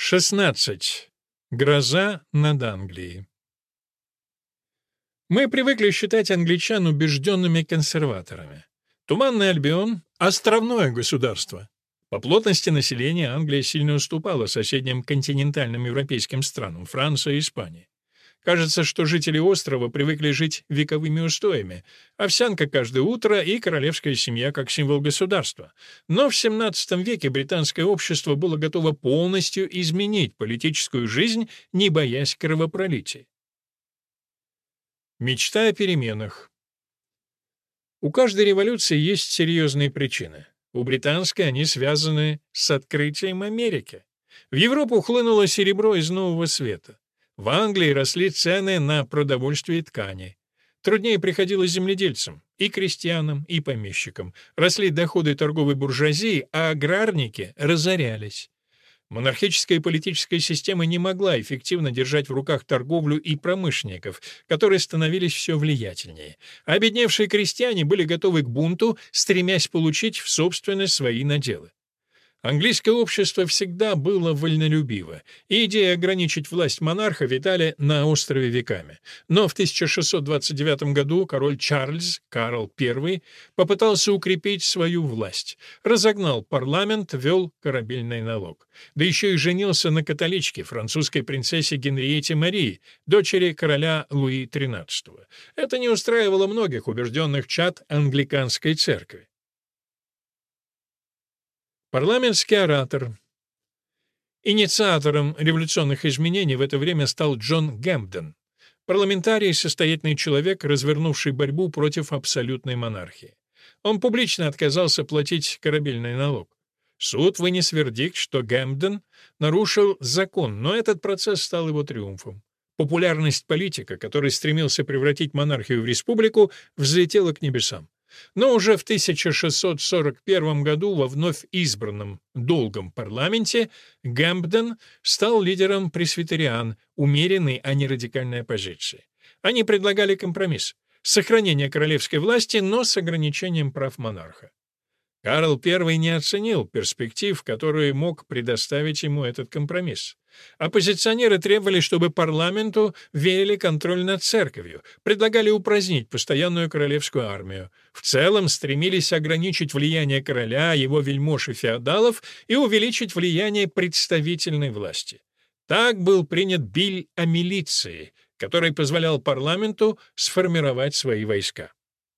16. Гроза над Англией. Мы привыкли считать англичан убежденными консерваторами. Туманный Альбион — островное государство. По плотности населения Англия сильно уступала соседним континентальным европейским странам — Франции и Испании. Кажется, что жители острова привыкли жить вековыми устоями. Овсянка каждое утро и королевская семья как символ государства. Но в XVII веке британское общество было готово полностью изменить политическую жизнь, не боясь кровопролития. Мечта о переменах. У каждой революции есть серьезные причины. У британской они связаны с открытием Америки. В Европу хлынуло серебро из Нового Света. В Англии росли цены на продовольствие и ткани. Труднее приходилось земледельцам, и крестьянам, и помещикам. Росли доходы торговой буржуазии, а аграрники разорялись. Монархическая политическая система не могла эффективно держать в руках торговлю и промышленников, которые становились все влиятельнее. А обедневшие крестьяне были готовы к бунту, стремясь получить в собственность свои наделы. Английское общество всегда было вольнолюбиво, и идея ограничить власть монарха витали на острове веками. Но в 1629 году король Чарльз, Карл I, попытался укрепить свою власть. Разогнал парламент, ввел корабельный налог. Да еще и женился на католичке, французской принцессе Генриетте Марии, дочери короля Луи XIII. Это не устраивало многих убежденных чад англиканской церкви. Парламентский оратор. Инициатором революционных изменений в это время стал Джон Гэмпден, парламентарий, состоятельный человек, развернувший борьбу против абсолютной монархии. Он публично отказался платить корабельный налог. Суд вынес вердикт, что Гэмпден нарушил закон, но этот процесс стал его триумфом. Популярность политика, который стремился превратить монархию в республику, взлетела к небесам. Но уже в 1641 году во вновь избранном долгом парламенте Гэмпден стал лидером пресвитериан, умеренной, а не радикальной оппозиции. Они предлагали компромисс — сохранение королевской власти, но с ограничением прав монарха. Карл I не оценил перспектив, которые мог предоставить ему этот компромисс. Оппозиционеры требовали, чтобы парламенту верили контроль над церковью, предлагали упразднить постоянную королевскую армию. В целом стремились ограничить влияние короля, его вельмож и феодалов и увеличить влияние представительной власти. Так был принят Биль о милиции, который позволял парламенту сформировать свои войска.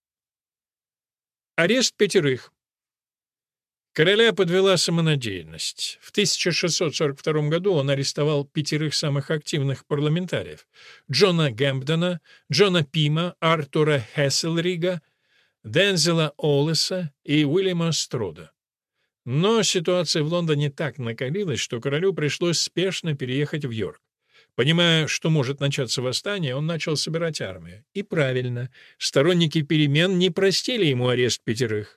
Арест 5. Короля подвела самонадеянность. В 1642 году он арестовал 5 самых активных парламентариев — Джона Гэмпдена, Джона Пима, Артура Хесселрига, Дензела Оллеса и Уильяма Строда. Но ситуация в Лондоне так накалилась, что королю пришлось спешно переехать в Йорк. Понимая, что может начаться восстание, он начал собирать армию. И правильно, сторонники перемен не простили ему арест 5.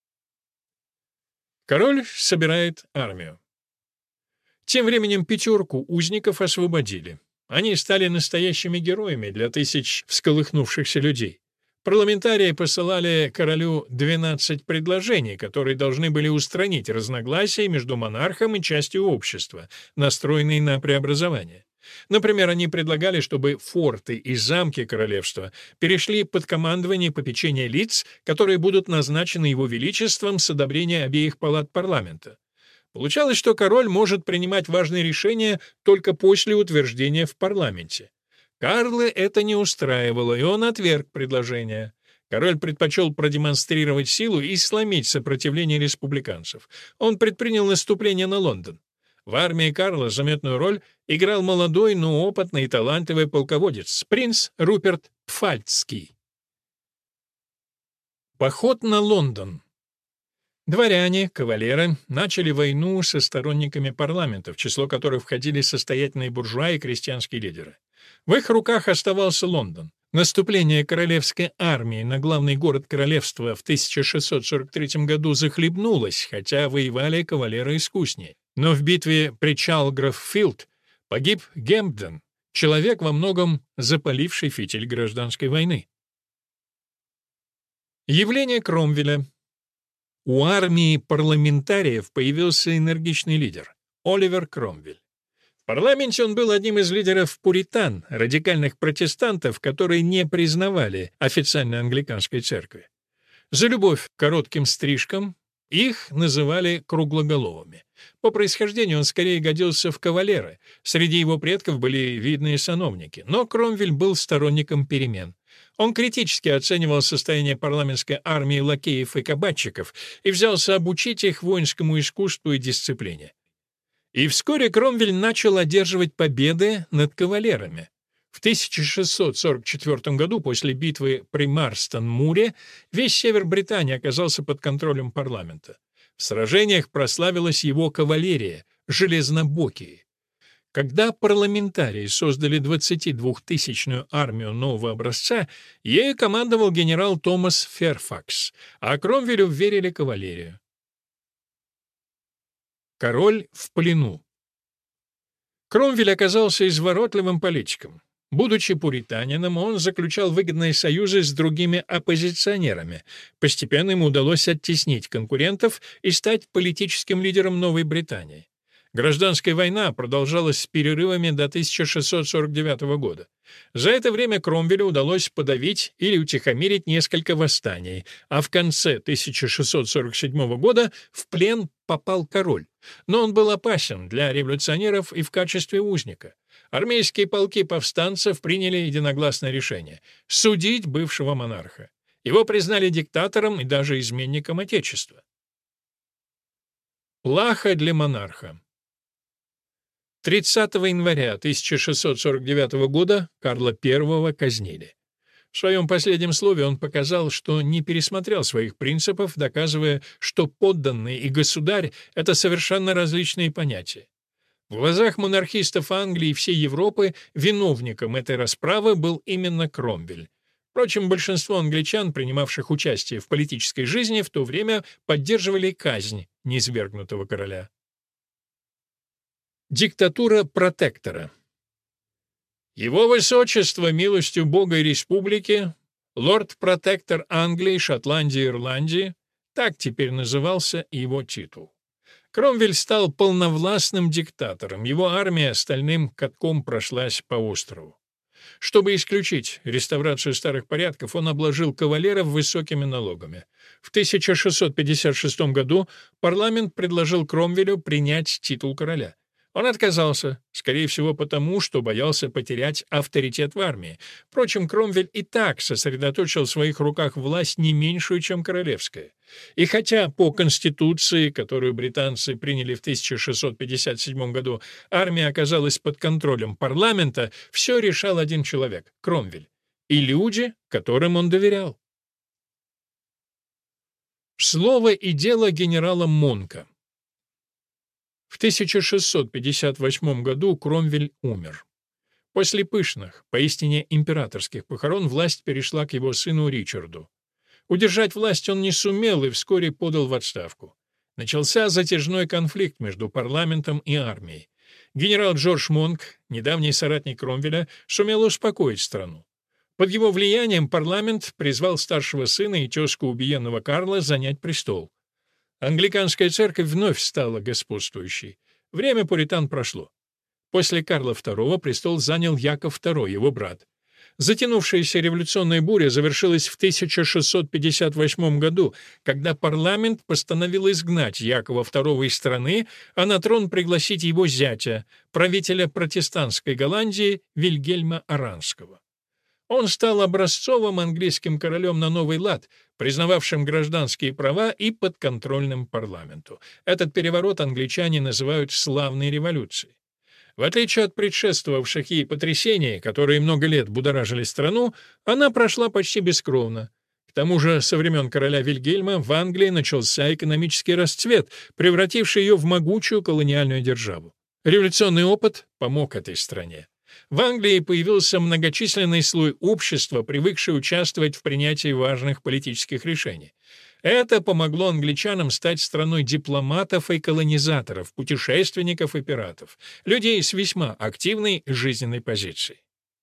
Король собирает армию. Тем временем 5 узников освободили. Они стали настоящими героями для тысяч всколыхнувшихся людей. Парламентарии посылали королю 12 предложений, которые должны были устранить разногласия между монархом и частью общества, настроенные на преобразование. Например, они предлагали, чтобы форты и замки королевства перешли под командование и попечение лиц, которые будут назначены его величеством с одобрения обеих палат парламента. Получалось, что король может принимать важные решения только после утверждения в парламенте. Карла это не устраивало, и он отверг предложение. Король предпочел продемонстрировать силу и сломить сопротивление республиканцев. Он предпринял наступление на Лондон. В армии Карла заметную роль играл молодой, но опытный и талантливый полководец, принц Руперт Пфальцский. Поход на Лондон. Дворяне, кавалеры начали войну со сторонниками парламента, в число которых входили состоятельные буржуа и крестьянские лидеры. В их руках оставался Лондон. Наступление королевской армии на главный город королевства в 1643 году захлебнулось, хотя воевали кавалеры искуснее. Но в битве при Чалграф-Филд погиб Гэмпден, человек, во многом запаливший фитиль гражданской войны. Явление Кромвеля. У армии парламентариев появился энергичный лидер — Оливер Кромвель. парламенте он был одним из лидеров пуритан, радикальных протестантов, которые не признавали официальной англиканской церкви. За любовь к коротким стрижкам их называли круглоголовыми. По происхождению он скорее годился в кавалеры. Среди его предков были видные сановники. Но Кромвель был сторонником перемен. Он критически оценивал состояние парламентской армии лакеев и кабачиков и взялся обучить их воинскому искусству и дисциплине. И вскоре Кромвель начал одерживать победы над кавалерами. В 1644 году, после битвы при Марстон-Муре, весь север Британии оказался под контролем парламента. В сражениях прославилась его кавалерия, железнобокие. Когда парламентарии создали 22-тысячную армию нового образца, ею командовал генерал Томас Ферфакс, а Кромвелю верили кавалерию. Король в плену. Кромвель оказался изворотливым политиком. Будучи пуританином, он заключал выгодные союзы с другими оппозиционерами. Постепенно ему удалось оттеснить конкурентов и стать политическим лидером Новой Британии. Гражданская война продолжалась с перерывами до 1649 года. За это время Кромвелю удалось подавить или утихомирить несколько восстаний, а в конце 1647 года в плен попал король. Но он был опасен для революционеров и в качестве узника. Армейские полки повстанцев приняли единогласное решение — судить бывшего монарха. Его признали диктатором и даже изменником Отечества. Плаха для монарха. 30 января 1649 года Карла I казнили. В своем последнем слове он показал, что не пересмотрел своих принципов, доказывая, что подданный и государь — это совершенно различные понятия. В глазах монархистов Англии и всей Европы виновником этой расправы был именно Кромвель. Впрочем, большинство англичан, принимавших участие в политической жизни, в то время поддерживали казнь низвергнутого короля. Диктатура протектора. Его высочество, милостью Бога и республики, лорд-протектор Англии, Шотландии и Ирландии, так теперь назывался его титул. Кромвель стал полновластным диктатором, его армия стальным катком прошлась по острову. Чтобы исключить реставрацию старых порядков, он обложил кавалеров высокими налогами. В 1656 году парламент предложил Кромвелю принять титул короля. Он отказался, скорее всего потому, что боялся потерять авторитет в армии. Впрочем, Кромвель и так сосредоточил в своих руках власть не меньшую, чем королевская. И хотя по Конституции, которую британцы приняли в 1657 году, армия оказалась под контролем парламента, все решал один человек — Кромвель, и люди, которым он доверял. Слово и дело генерала Монка. В 1658 году Кромвель умер. После пышных, поистине императорских похорон власть перешла к его сыну Ричарду. Удержать власть он не сумел и вскоре подал в отставку. Начался затяжной конфликт между парламентом и армией. Генерал Джордж Монк, недавний соратник Кромвеля, сумел успокоить страну. Под его влиянием парламент призвал старшего сына и тезку убиенного Карла занять престол. Англиканская церковь вновь стала господствующей. Время пуритан прошло. После Карла II престол занял Яков II, его брат. Затянувшаяся революционная буря завершилась в 1658 году, когда парламент постановил изгнать Якова II из страны, а на трон пригласить его зятя, правителя протестантской Голландии Вильгельма Оранского. Он стал образцовым английским королем на новый лад, признававшим гражданские права и подконтрольным парламенту. Этот переворот англичане называют «славной революцией». В отличие от предшествовавших ей потрясений, которые много лет будоражили страну, она прошла почти бескровно. К тому же со времен короля Вильгельма в Англии начался экономический расцвет, превративший ее в могучую колониальную державу. Революционный опыт помог этой стране. В Англии появился многочисленный слой общества, привыкший участвовать в принятии важных политических решений. Это помогло англичанам стать страной дипломатов и колонизаторов, путешественников и пиратов, людей с весьма активной жизненной позицией.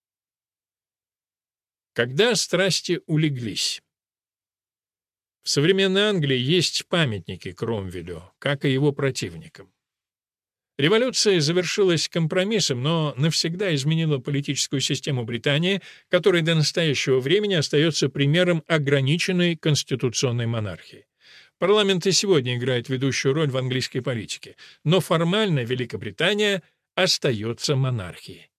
Когда страсти улеглись. В современной Англии есть памятники Кромвелю, как и его противникам. Революция завершилась компромиссом, но навсегда изменила политическую систему Британии, которая до настоящего времени остается примером ограниченной конституционной монархии. Парламент и сегодня играет ведущую роль в английской политике, но формально Великобритания остается монархией.